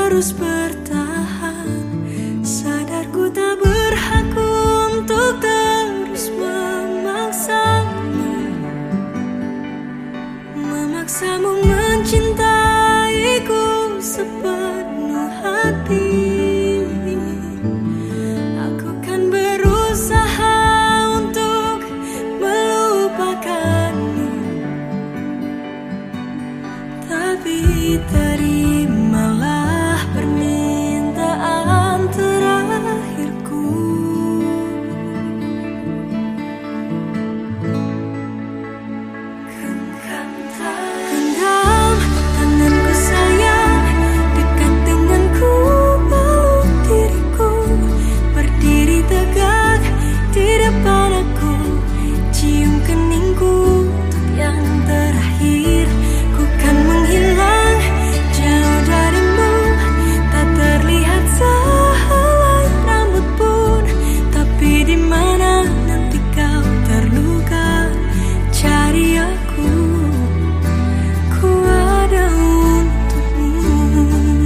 terus bertahan. Sadar ku tak berhak untuk terus memaksamu mencintaiku sepenuh hati. Aku kan berusaha untuk melupakanmu, tapi terimalah permintaan terakhirku. Genggam tanganku sayang, dekat denganku, peluk diriku, berdiri tegak di depan aku, cium keningku untuk yang terakhir. Ku kan menghilang jauh darimu, tak terlihat sehelai rambut pun, tapi di mana nanti kau terluka, cari aku, ku ada untukmu.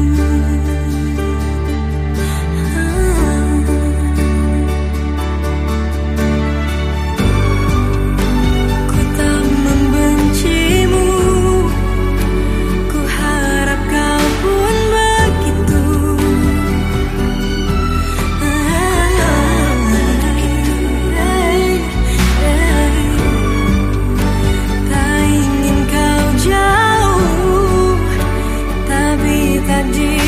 Ku tak membencimu, ku harap kau pun begitu. Tak ingin kau jauh, tapi tak di